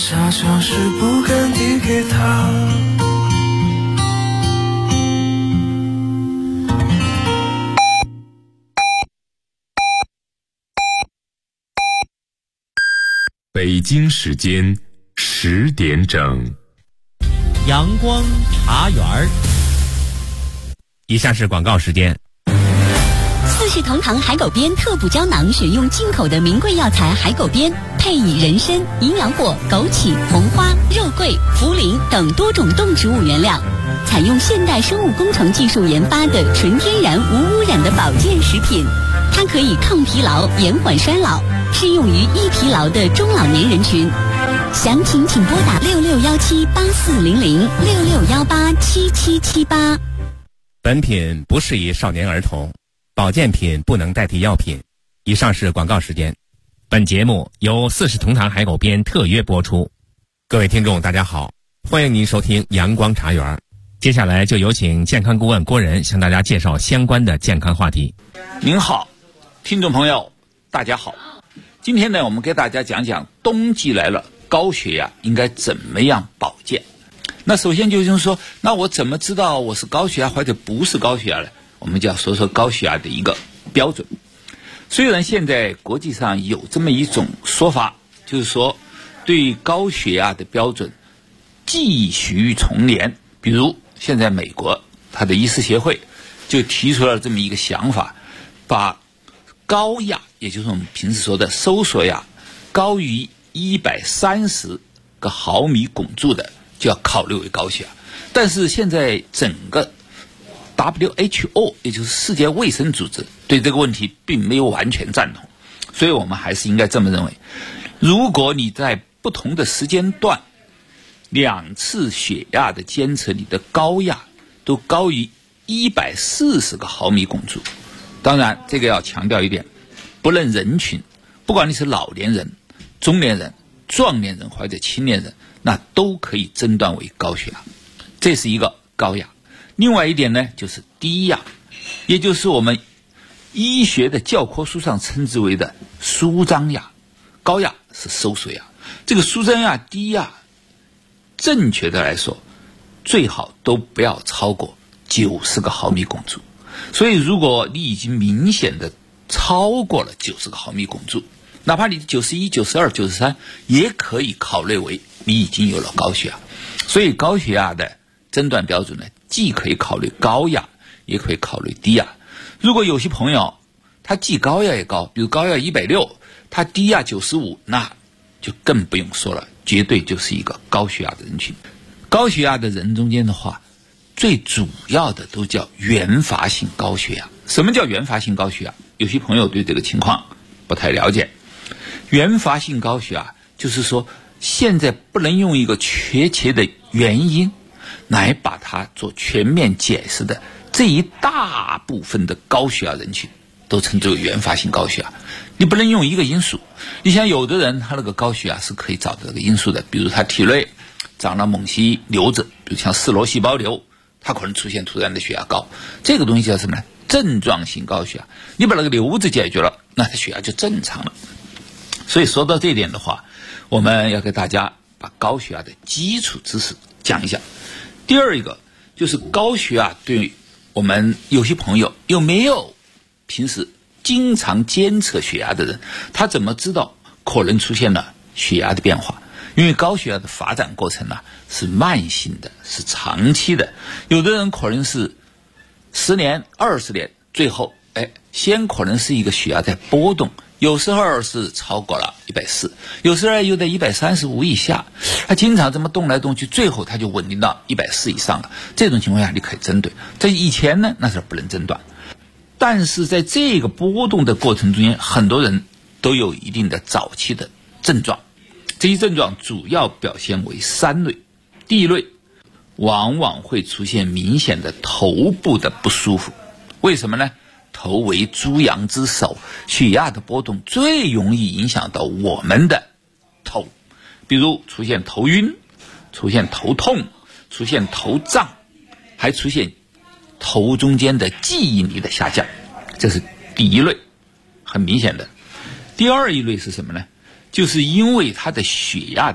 傻就是不敢递给他。 北京时间10点整， 阳光茶园儿。以下是广告时间。 四世同堂海狗鞭特补胶囊，选用进口的名贵药材海狗鞭，配以人参、营养果、枸杞、红花、肉桂、茯苓等多种动植物原料，采用现代生物工程技术研发的纯天然无污染的保健食品。它可以抗疲劳、延缓衰老，适用于易疲劳的中老年人群。详情请拨打6617840066187778。 本品不适宜少年儿童，保健品不能代替药品。以上是广告时间。本节目由四世同堂海狗鞭特约播出。各位听众大家好，欢迎您收听阳光茶园。接下来就有请健康顾问郭仁向大家介绍相关的健康话题。 您好，听众朋友大家好，今天呢我们给大家讲讲冬季来了，高血压应该怎么样保健。那首先就是说，那我怎么知道我是高血压或者不是高血压呢？我们就要说说高血压的一个标准。虽然现在国际上有这么一种说法，就是说对高血压的标准继续从严。比如现在美国它的医师协会就提出了这么一个想法，把高压，也就是我们平时说的收缩压，高于130个毫米汞柱的就要考虑为高血压。但是现在整个 WHO 也就是世界卫生组织对这个问题并没有完全赞同，所以我们还是应该这么认为，如果你在不同的时间段2次血压的监测，你的高压都高于140个毫米汞柱，当然这个要强调一点，不论人群，不管你是老年人、中年人、壮年人或者青年人，那都可以诊断为高血压，这是一个高压。另外一点呢，就是低压，也就是我们医学的教科书上称之为的舒张压。高压是收缩压，这个舒张压、低压，正确的来说，最好都不要超过90个毫米汞柱。所以如果你已经明显的超过了90个毫米汞柱，哪怕你91、92、93，也可以考虑为你已经有了高血压。所以高血压的诊断标准呢，既可以考虑高压，也可以考虑低压。如果有些朋友他既高压也高，比如高压160，他低压95，那就更不用说了，绝对就是一个高血压的人群。高血压的人中间的话，最主要的都叫原发性高血压。什么叫原发性高血压？有些朋友对这个情况不太了解。原发性高血压就是说，现在不能用一个确切的原因来把它做全面解释的这一大部分的高血压人群都称之为原发性高血压。你不能用一个因素，你像有的人他那个高血压是可以找到这个因素的，比如他体内长了某些瘤子，比如像视螺细胞瘤，它可能出现突然的血压高，这个东西叫什么呢？症状性高血压。你把那个瘤子解决了，那他血压就正常了。所以说到这一点的话，我们要给大家把高血压的基础知识讲一下。第二一个就是高血压对我们有些朋友有没有平时经常监测血压的人，他怎么知道可能出现了血压的变化？因为高血压的发展过程是慢性的，是长期的，有的人可能是10年、20年，最后先可能是一个血压在波动，有时候是超过了140，有时候又在135以下，他经常这么动来动去，最后他就稳定到140以上了。这种情况下你可以针对，在以前呢那是不能诊断，但是在这个波动的过程中间，很多人都有一定的早期的症状。这些症状主要表现为3类。第一类往往会出现明显的头部的不舒服，为什么呢？头为猪羊之首，血压的波动最容易影响到我们的头，比如出现头晕，出现头痛，出现头胀，还出现头中间的记忆力的下降，这是第一类，很明显的。第二一类是什么呢？就是因为他的血压的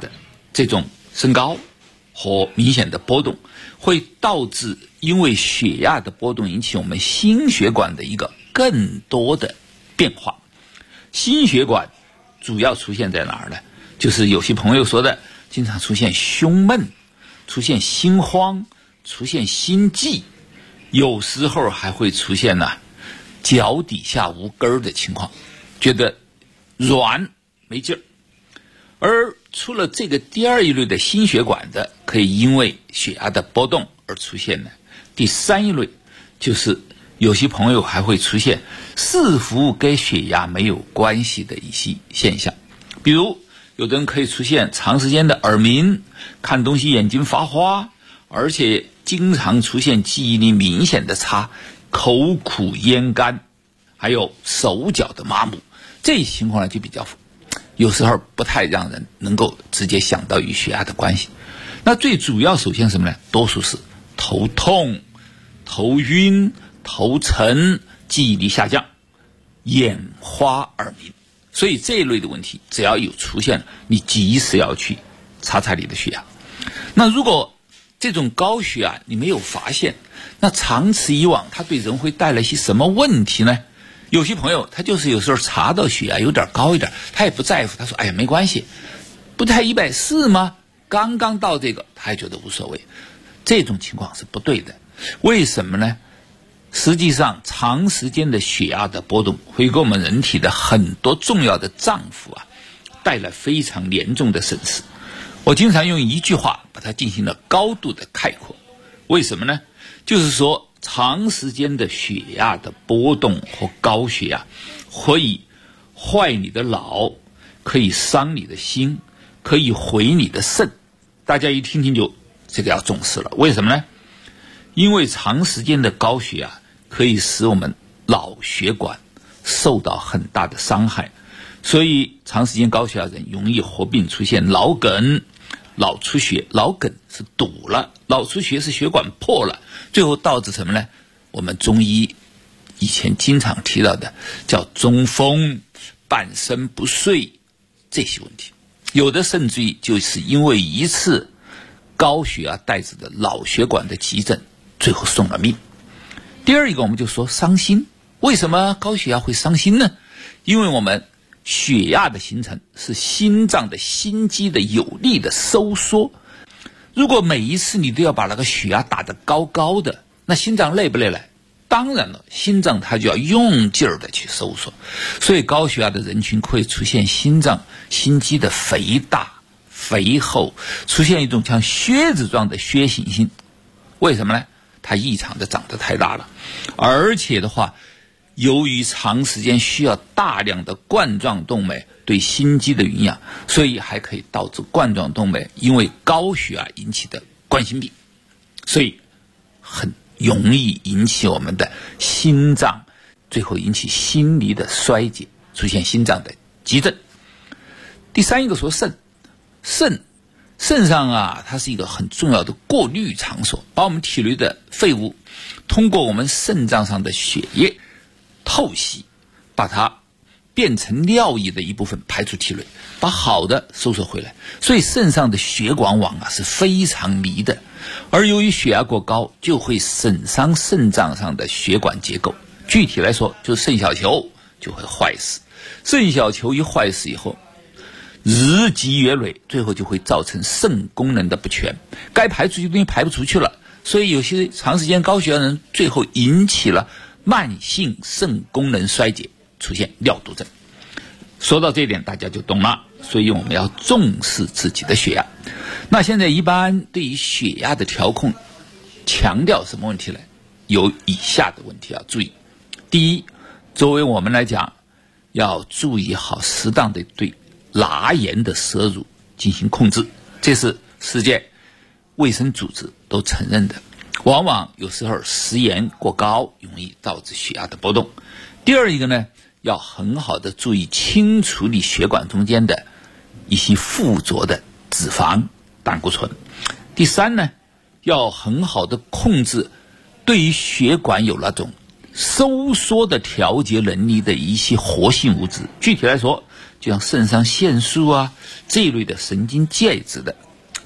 这种升高和明显的波动，会导致因为血压的波动引起我们心血管的一个更多的变化。心血管主要出现在哪儿呢？就是有些朋友说的，经常出现胸闷，出现心慌，出现心悸，有时候还会出现脚底下无根儿的情况，觉得软没劲儿。而除了这个第二一类的心血管的可以因为血压的波动而出现的，第三一类就是有些朋友还会出现似乎跟血压没有关系的一些现象。比如有的人可以出现长时间的耳鸣，看东西眼睛发花，而且经常出现记忆力明显的差，口苦咽干，还有手脚的麻木。这些情况就比较有时候不太让人能够直接想到与血压的关系。那最主要首先什么呢？多数是头痛、头晕、头沉、记忆力下降、眼花耳鸣。所以这一类的问题只要有出现，你及时要去查查你的血压。那如果这种高血压你没有发现，那长此以往它对人会带来些什么问题呢？有些朋友他就是有时候查到血压有点高一点，他也不在乎，他说哎呀没关系，不才140吗？刚刚到这个他也觉得无所谓。这种情况是不对的。为什么呢？实际上长时间的血压的波动会给我们人体的很多重要的脏腑带来非常严重的损失。我经常用一句话把它进行了高度的概括。为什么呢？就是说长时间的血压的波动和高血压可以坏你的脑，可以伤你的心，可以毁你的肾。大家一听听就这个要重视了。为什么呢？因为长时间的高血压可以使我们脑血管受到很大的伤害，所以长时间高血压人容易合并出现脑梗、脑出血。脑梗是堵了，脑出血是血管破了，最后导致什么呢？我们中医以前经常提到的叫中风、半身不遂这些问题。有的甚至于就是因为一次高血压带致的脑血管的急症，最后送了命。第二一个我们就说伤心。为什么高血压会伤心呢？因为我们血压的形成是心脏的心肌的有力的收缩。如果每一次你都要把那个血压打得高高的，那心脏累不累呢？当然了，心脏它就要用劲儿的去收缩。所以高血压的人群会出现心脏心肌的肥大肥厚，出现一种像靴子状的靴形心。为什么呢？它异常的长得太大了，而且的话，由于长时间需要大量的冠状动脉对心肌的营养，所以还可以导致冠状动脉因为高血压引起的冠心病，所以很容易引起我们的心脏，最后引起心力的衰竭，出现心脏的急症。第三一个说肾上它是一个很重要的过滤场所，把我们体内的废物通过我们肾脏上的血液透析，把它变成尿液的一部分排出体内，把好的收缩回来。所以肾上的血管网是非常密的，而由于血压过高，就会损伤肾脏上的血管结构。具体来说，就是肾小球就会坏死。肾小球一坏死以后，日积月累，最后就会造成肾功能的不全，该排出去的东西排不出去了。所以有些长时间高血压人最后引起了慢性肾功能衰竭，出现尿毒症。说到这一点大家就懂了，所以我们要重视自己的血压。那现在一般对于血压的调控强调什么问题呢？有以下的问题要注意。第一，作为我们来讲，要注意好适当的对钠盐的摄入进行控制，这是世界卫生组织都承认的。往往有时候食盐过高容易导致血压的波动。第二一个呢，要很好的注意清除你血管中间的一些附着的脂肪、胆固醇。第三呢，要很好的控制对于血管有那种收缩的调节能力的一些活性物质。具体来说，就像肾上腺素这一类的神经介质的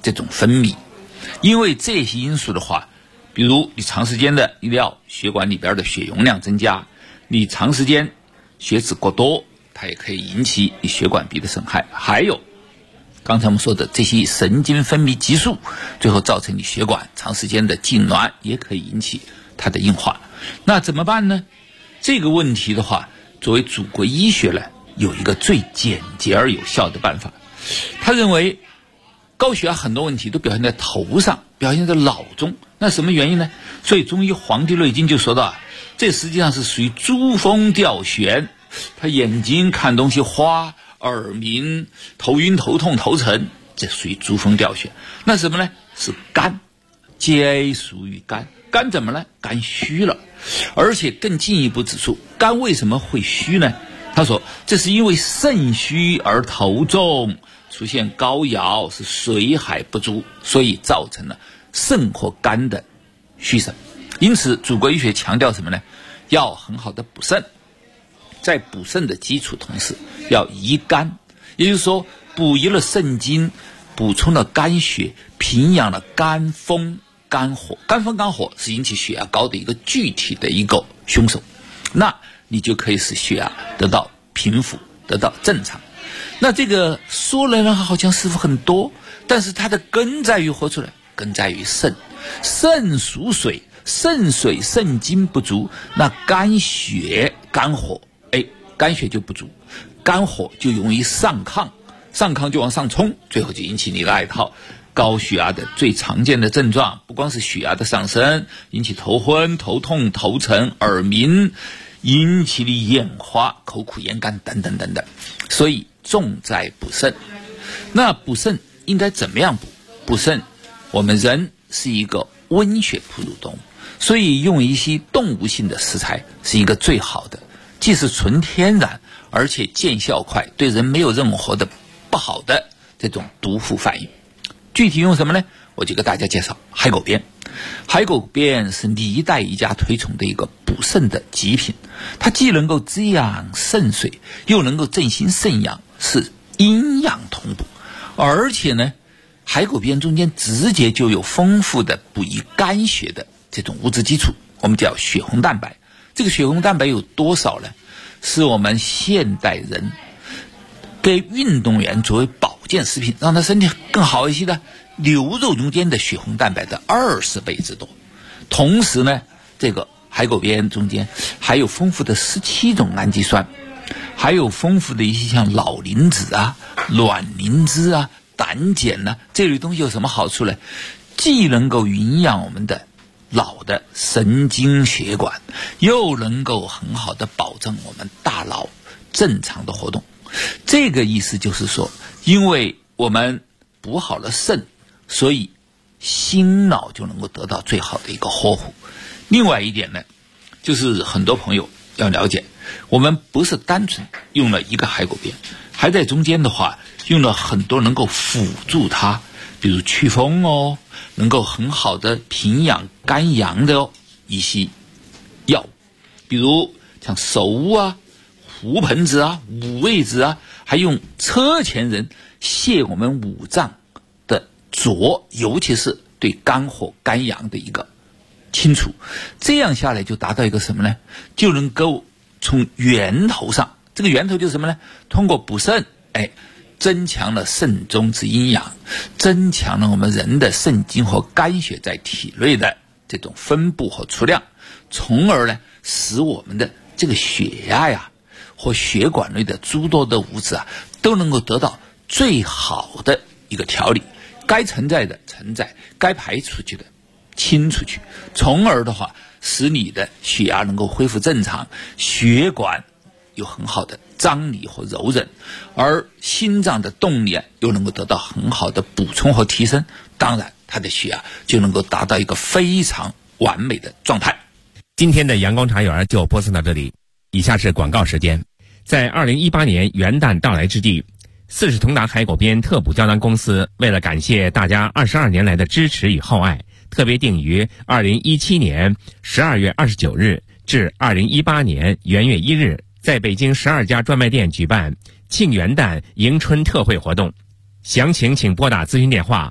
这种分泌。因为这些因素的话，比如你长时间的医疗血管里边的血容量增加，你长时间血脂过多，它也可以引起你血管壁的损害。还有刚才我们说的这些神经分泌激素，最后造成你血管长时间的痉挛，也可以引起它的硬化。那怎么办呢？这个问题的话，作为祖国医学呢，有一个最简洁而有效的办法。他认为高血压很多问题都表现在头上，表现在脑中，那什么原因呢？所以中医《黄帝内经》就说到，这实际上是属于珠峰吊悬，他眼睛看东西花，耳鸣，头晕头痛头沉，这属于珠峰吊悬。那什么呢？是肝，皆属于肝。肝怎么了？肝虚了。而且更进一步指出，肝为什么会虚呢？他说这是因为肾虚而头重，出现高摇，是水海不足，所以造成了肾和肝的虚损。因此祖国医学强调什么呢？要很好的补肾，在补肾的基础同时要益肝，也就是说补益了肾精，补充了肝血，平养了肝风肝火。肝风肝火是引起血压高的一个具体的一个凶手，那你就可以使血压得到平复，得到正常。那这个说来呢好像似乎很多，但是它的根在于何处呢？根在于肾。肾属水，肾水肾精不足，那肝血肝火，肝血就不足，肝火就容易上亢，上亢就往上冲，最后就引起你的爱套。高血压的最常见的症状，不光是血压的上升，引起头昏头痛头沉耳鸣，引起你眼花口苦咽干等等等等。所以重在补肾。那补肾应该怎么样补？补肾，我们人是一个温血哺乳动物，所以用一些动物性的食材是一个最好的，既是纯天然，而且见效快，对人没有任何的不好的这种毒副反应。具体用什么呢？我就给大家介绍海狗鞭。海狗鞭是历代医家推崇的一个补肾的极品，它既能够滋养肾水，又能够振兴肾阳，是阴阳同补。而且呢，海狗鞭中间直接就有丰富的补益肝血的这种物质基础，我们叫血红蛋白。这个血红蛋白有多少呢？是我们现代人给运动员作为保健食品，让他身体更好一些的牛肉中间的血红蛋白的20倍之多。同时呢，这个海狗鞭中间还有丰富的17种氨基酸，还有丰富的一些像老磷脂啊、卵磷脂啊、胆碱啊，这类东西有什么好处呢？既能够营养我们的脑的神经血管，又能够很好的保证我们大脑正常的活动。这个意思就是说，因为我们补好了肾，所以心脑就能够得到最好的一个呵护。另外一点呢，就是很多朋友要了解，我们不是单纯用了一个海狗鞭，还在中间的话用了很多能够辅助它，比如祛风哦，能够很好的平养肝阳的一些药物，比如像首乌啊、胡盆子啊、五味子啊，还用车前人泻我们五脏的浊，尤其是对肝火肝阳的一个清除。这样下来就达到一个什么呢？就能够从源头上，这个源头就是什么呢？通过补肾，增强了肾中之阴阳，增强了我们人的肾精和肝血在体内的这种分布和出量，从而呢使我们的这个血压呀或血管内的诸多的物质啊都能够得到最好的一个调理，该承载的承载，该排出去的清出去，从而的话使你的血压能够恢复正常，血管有很好的张力和柔韧，而心脏的动力又能够得到很好的补充和提升，当然它的血压就能够达到一个非常完美的状态。 今天的阳光茶园就播送到这里，以下是广告时间。在2018年元旦到来之际，四世同达海狗鞭特补胶囊公司为了感谢大家22年来的支持与厚爱，特别定于2017年12月29日至2018年元月1日，在北京12家专卖店举办庆元旦迎春特惠活动。详情请拨打咨询电话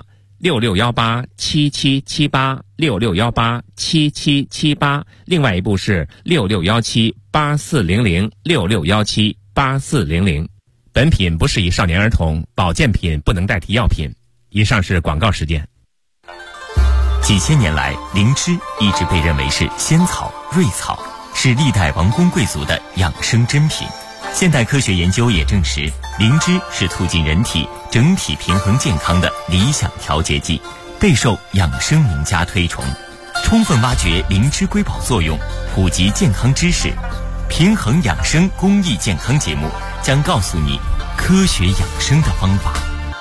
66187778，66187778，另外一部是66178400，66178400。本品不适宜少年儿童，保健品不能代替药品。以上是广告时间。 几千年来，灵芝一直被认为是仙草、瑞草，是历代王公贵族的养生珍品。现代科学研究也证实，灵芝是促进人体整体平衡健康的理想调节剂，备受养生名家推崇。充分挖掘灵芝瑰宝作用，普及健康知识，平衡养生公益健康节目将告诉你科学养生的方法。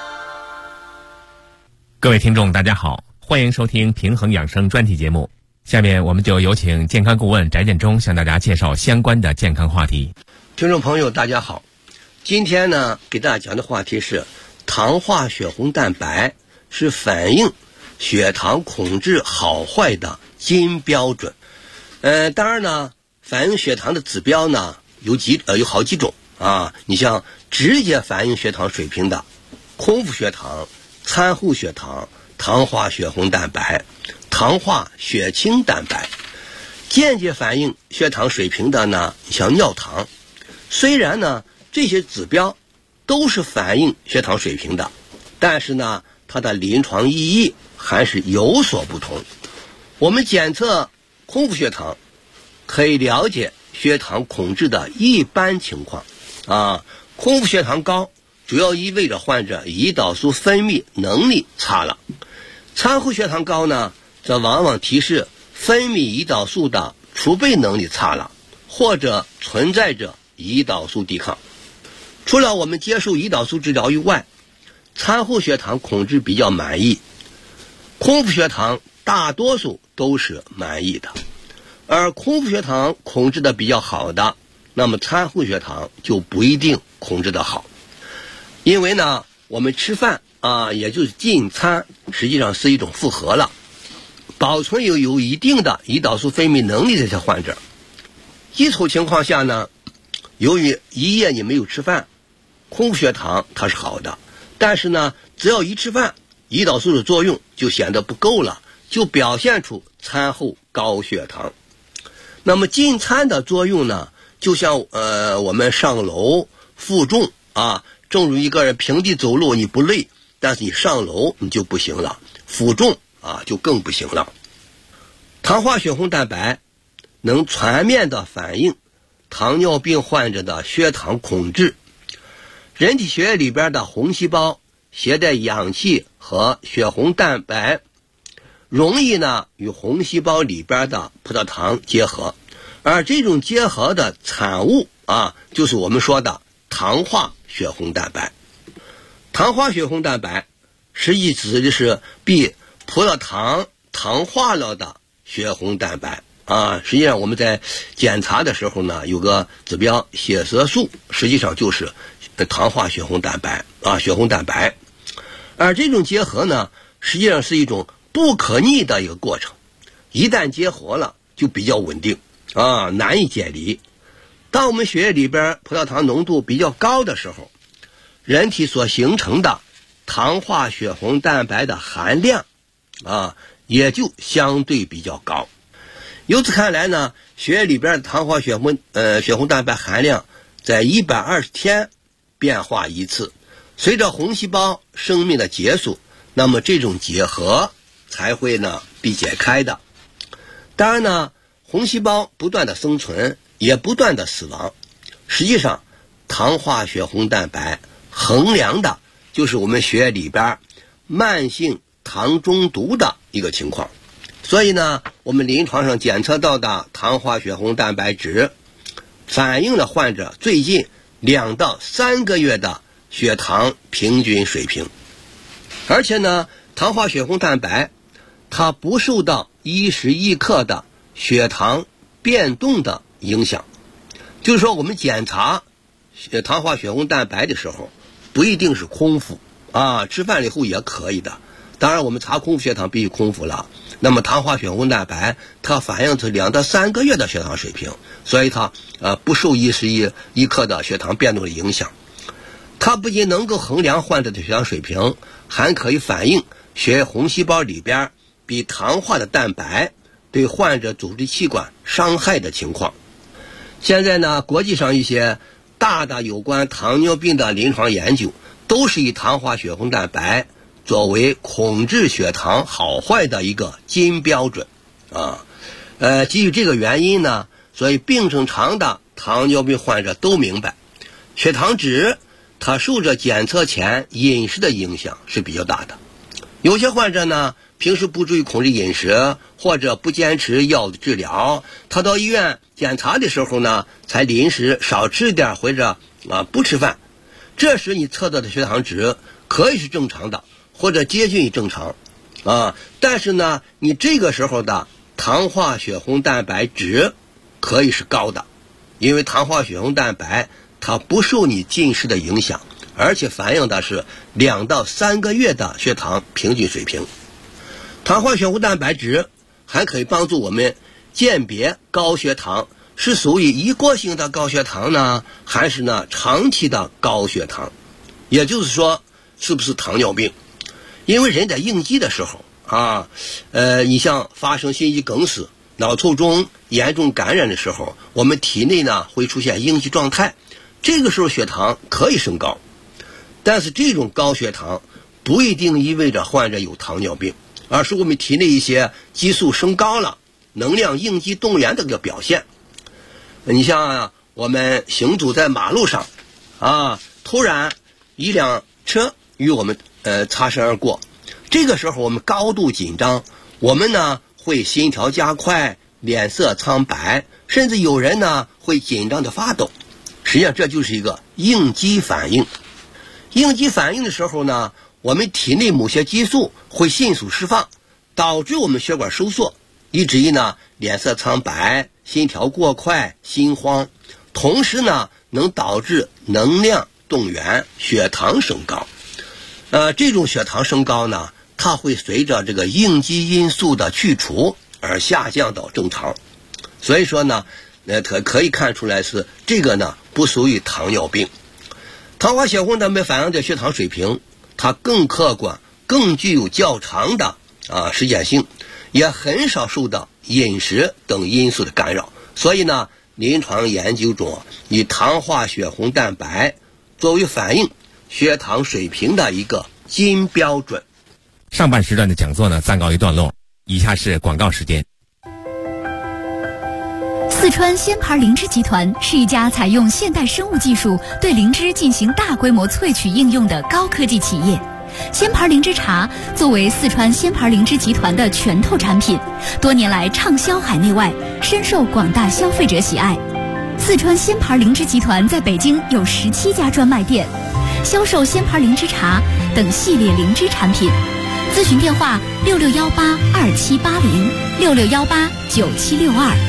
各位听众大家好，欢迎收听平衡养生专题节目。下面我们就有请健康顾问翟建中向大家介绍相关的健康话题。 听众朋友大家好，今天呢给大家讲的话题是糖化血红蛋白是反映血糖控制好坏的金标准。当然呢，反映血糖的指标呢有好几种啊。你像直接反映血糖水平的空腹血糖、餐后血糖、糖化血红蛋白、糖化血清蛋白。间接反映血糖水平的呢，像尿糖。虽然呢这些指标都是反映血糖水平的，但是呢它的临床意义还是有所不同。我们检测空腹血糖可以了解血糖控制的一般情况啊。空腹血糖高主要意味着患者胰岛素分泌能力差了，餐后血糖高呢，则往往提示分泌胰岛素的储备能力差了，或者存在着胰岛素抵抗。除了我们接受胰岛素治疗以外，餐后血糖控制比较满意，空腹血糖大多数都是满意的。而空腹血糖控制的比较好的，那么餐后血糖就不一定控制的好。因为呢我们吃饭也就是进餐，实际上是一种负荷了，保存有一定的胰岛素分泌能力的这些患者，基础情况下呢，由于一夜你没有吃饭，空腹血糖它是好的，但是呢只要一吃饭，胰岛素的作用就显得不够了，就表现出餐后高血糖。那么进餐的作用呢，就像我们上楼负重啊，正如一个人平地走路你不累，但是你上楼你就不行了，负重就更不行了。糖化血红蛋白能全面的反映糖尿病患者的血糖控制。人体血液里边的红细胞携带氧气和血红蛋白，容易呢与红细胞里边的葡萄糖结合，而这种结合的产物就是我们说的糖化血红蛋白。糖化血红蛋白实际指的是被葡萄糖糖化了的血红蛋白实际上我们在检查的时候呢，有个指标血色素，实际上就是糖化血红蛋白血红蛋白。而这种结合呢，实际上是一种不可逆的一个过程，一旦结合了就比较稳定难以解离。当我们血液里边葡萄糖浓度比较高的时候，人体所形成的糖化血红蛋白的含量也就相对比较高。由此看来呢，血液里边的糖化血红蛋白含量在120天变化一次，随着红细胞生命的结束，那么这种结合才会呢被解开的。当然呢，红细胞不断的生存，也不断的死亡。实际上，糖化血红蛋白衡量的就是我们血液里边慢性糖中毒的一个情况。所以呢，我们临床上检测到的糖化血红蛋白值反映了患者最近2到3个月的血糖平均水平。而且呢，糖化血红蛋白它不受到一时一刻的血糖变动的影响。就是说我们检查糖化血红蛋白的时候，不一定是空腹吃饭了以后也可以的。当然我们查空腹血糖必须空腹了，那么糖化血红蛋白它反映出2到3个月的血糖水平，所以它不受一时一刻的血糖变动的影响。它不仅能够衡量患者的血糖水平，还可以反映血液红细胞里边被糖化的蛋白对患者组织器官伤害的情况。现在呢，国际上一些大的有关糖尿病的临床研究都是以糖化血红蛋白作为控制血糖好坏的一个金标准啊。基于这个原因呢，所以病程长的糖尿病患者都明白，血糖值它受着检测前饮食的影响是比较大的。有些患者呢，平时不注意控制饮食，或者不坚持药物治疗，他到医院检查的时候呢，才临时少吃点或者不吃饭。这时你测到的血糖值可以是正常的，或者接近于正常但是呢，你这个时候的糖化血红蛋白值可以是高的，因为糖化血红蛋白它不受你进食的影响，而且反映的是2到3个月的血糖平均水平。糖化血红蛋白值还可以帮助我们鉴别高血糖是属于一过性的高血糖呢，还是呢长期的高血糖，也就是说是不是糖尿病。因为人在应激的时候你像发生心肌梗死、脑卒中严重感染的时候，我们体内呢会出现应激状态，这个时候血糖可以升高。但是这种高血糖不一定意味着患者有糖尿病，而是我们体内一些激素升高了，能量应激动员的一个表现。你像我们行走在马路上突然一辆车与我们擦身而过，这个时候我们高度紧张，我们呢会心跳加快，脸色苍白，甚至有人呢会紧张的发抖。实际上这就是一个应激反应。应激反应的时候呢，我们体内某些激素会迅速释放，导致我们血管收缩，以至于呢脸色苍白、心跳过快、心慌，同时呢能导致能量动员、血糖升高。这种血糖升高呢，它会随着这个应激因素的去除而下降到正常。所以说呢，可以看出来是这个呢不属于糖尿病。糖化血红蛋白反映的血糖水平，它更客观，更具有较长的时间性，也很少受到饮食等因素的干扰。所以呢，临床研究中以糖化血红蛋白作为反映血糖水平的一个金标准。 上半时段的讲座呢暂告一段落，以下是广告时间。 四川仙牌灵芝集团是一家采用现代生物技术对灵芝进行大规模萃取应用的高科技企业。仙牌灵芝茶作为四川仙牌灵芝集团的拳头产品，多年来畅销海内外，深受广大消费者喜爱。四川仙牌灵芝集团在北京有17家专卖店，销售仙牌灵芝茶等系列灵芝产品。咨询电话66182780，66189762。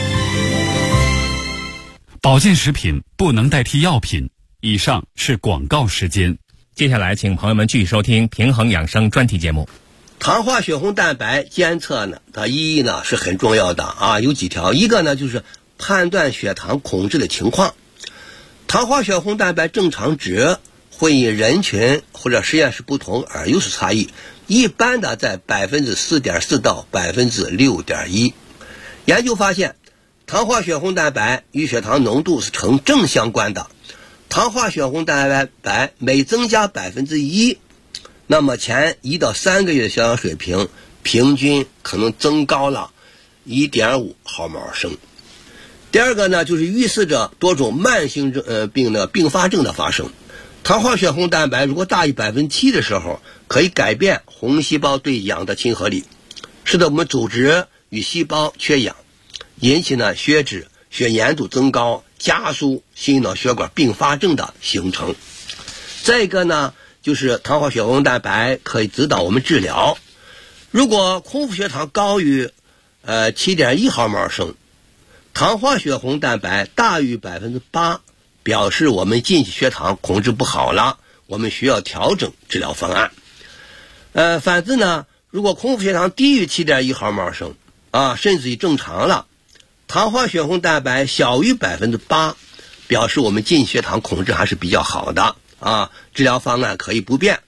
保健食品不能代替药品。以上是广告时间。 接下来请朋友们继续收听平衡养生专题节目。 糖化血红蛋白监测呢，它意义呢是很重要的有几条。一个呢就是判断血糖控制的情况。糖化血红蛋白正常值会因人群或者实验室不同而有所差异，一般的在 4.4% 到 6.1%。 研究发现，糖化血红蛋白与血糖浓度是成正相关的。糖化血红蛋白每增加 1%， 那么前1到3个月的血糖水平平均可能增高了 1.5 毫摩尔升。第二个呢，就是预示着多种慢性病的并发症的发生。糖化血红蛋白如果大于 7% 的时候，可以改变红细胞对氧的亲和力，使得我们组织与细胞缺氧，引起呢血脂、血粘度增高，加速心脑血管并发症的形成。再一个呢，就是糖化血红蛋白可以指导我们治疗。如果空腹血糖高于7.1 毫摩尔升，糖化血红蛋白大于 8%， 表示我们近期血糖控制不好了，我们需要调整治疗方案。反之呢，如果空腹血糖低于 7.1 毫摩尔升甚至于正常了，糖化血红蛋白小于 8%， 表示我们近期血糖控制还是比较好的治疗方案可以不变。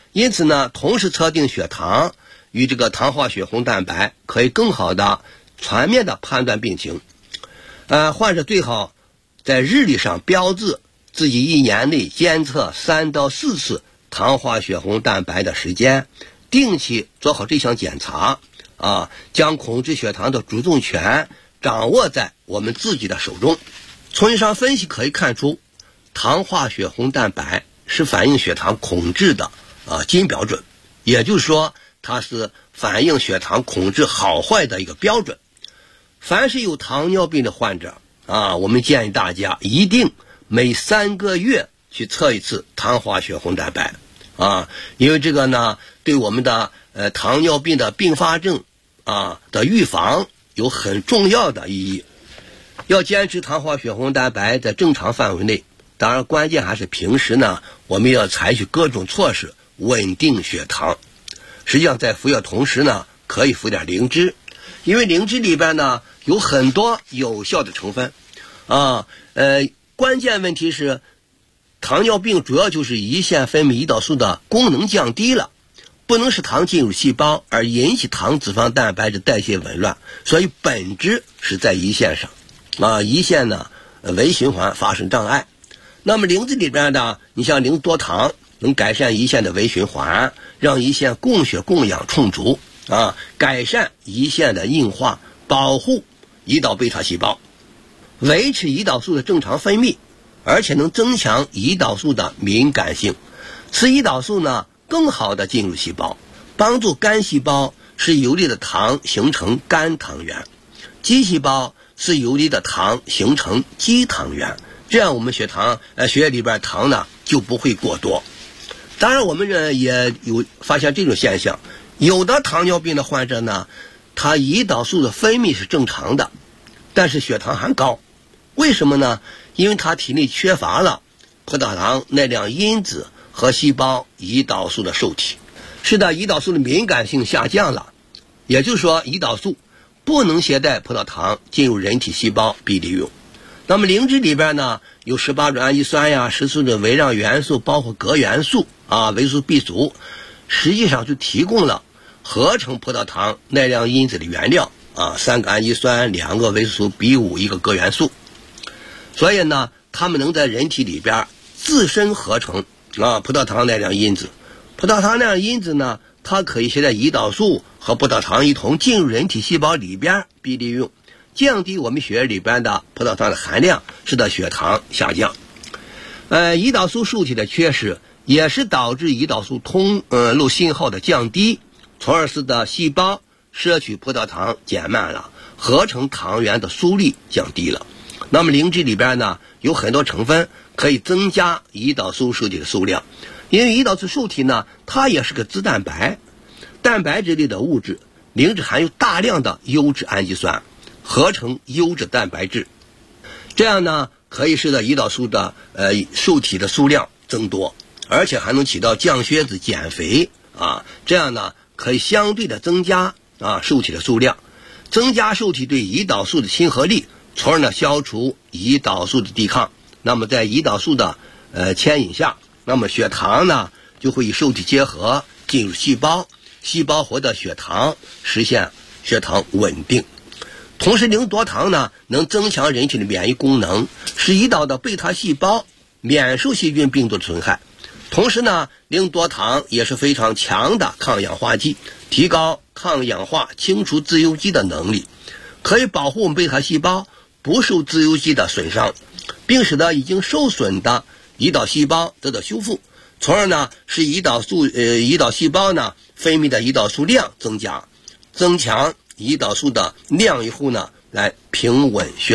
因此呢，同时测定血糖与这个糖化血红蛋白，可以更好的全面的判断病情。患者最好在日历上标志自己1年内监测3到4次糖化血红蛋白的时间，定期做好这项检查将控制血糖的主动权掌握在我们自己的手中。从以上分析可以看出，糖化血红蛋白是反映血糖控制的金标准，也就是说它是反映血糖控制好坏的一个标准。凡是有糖尿病的患者我们建议大家一定每3个月去测一次糖化血红蛋白因为这个呢对我们的糖尿病的并发症的预防有很重要的意义。要坚持糖化血红蛋白在正常范围内，当然关键还是平时呢我们要采取各种措施稳定血糖。实际上在服药同时呢，可以服点灵芝，因为灵芝里边呢有很多有效的成分关键问题是糖尿病主要就是胰腺分泌胰岛素的功能降低了，不能使糖进入细胞，而引起糖脂肪蛋白质代谢紊乱，所以本质是在胰腺上胰腺呢微循环发生障碍。那么灵芝里边呢，你像灵多糖能改善胰腺的微循环，让胰腺供血供氧充足改善胰腺的硬化，保护胰岛贝塔细胞，维持胰岛素的正常分泌，而且能增强胰岛素的敏感性，使胰岛素呢更好的进入细胞，帮助肝细胞使游离的糖形成肝糖原，肌细胞使游离的糖形成肌糖原，这样我们血液里边糖呢就不会过多。当然我们也有发现这种现象，有的糖尿病的患者呢，他胰岛素的分泌是正常的，但是血糖还高。为什么呢？因为他体内缺乏了葡萄糖耐量因子和细胞胰岛素的受体，使得胰岛素的敏感性下降了，也就是说胰岛素不能携带葡萄糖进入人体细胞并利用。那么灵芝里边呢有18种氨基酸14种微量元素，包括铬元素维素 B 族，实际上就提供了合成葡萄糖耐量因子的原料3个氨基酸2个维素 B5 1个铬元素。所以呢它们能在人体里边自身合成葡萄糖耐量因子。葡萄糖耐量因子呢，它可以携带胰岛素和葡萄糖一同进入人体细胞里边并利用，降低我们血液里边的葡萄糖的含量，使得血糖下降。胰岛素受体的缺失也是导致胰岛素通路信号的降低，从而使得细胞摄取葡萄糖减慢了，合成糖原的速率降低了。那么灵芝里边呢有很多成分可以增加胰岛素受体的数量，因为胰岛素受体呢它也是个脂蛋白，蛋白质类的物质，灵芝含有大量的优质氨基酸，合成优质蛋白质，这样呢可以使得胰岛素的受体的数量增多，而且还能起到降血脂减肥这样呢可以相对的增加受体的数量，增加受体对胰岛素的亲和力，从而呢消除胰岛素的抵抗。那么在胰岛素的牵引下，那么血糖呢就会与受体结合进入细胞，细胞获得血糖，实现血糖稳定。同时灵多糖呢能增强人体的免疫功能，使胰岛的贝塔细胞免受细菌病毒的损害。同时呢灵多糖也是非常强的抗氧化剂，提高抗氧化清除自由基的能力，可以保护我们贝塔细胞不受自由基的损伤，并使得已经受损的胰岛细胞得到修复，从而呢使胰岛细胞呢分泌的胰岛素量增加，增强胰岛素的量以后呢来平稳血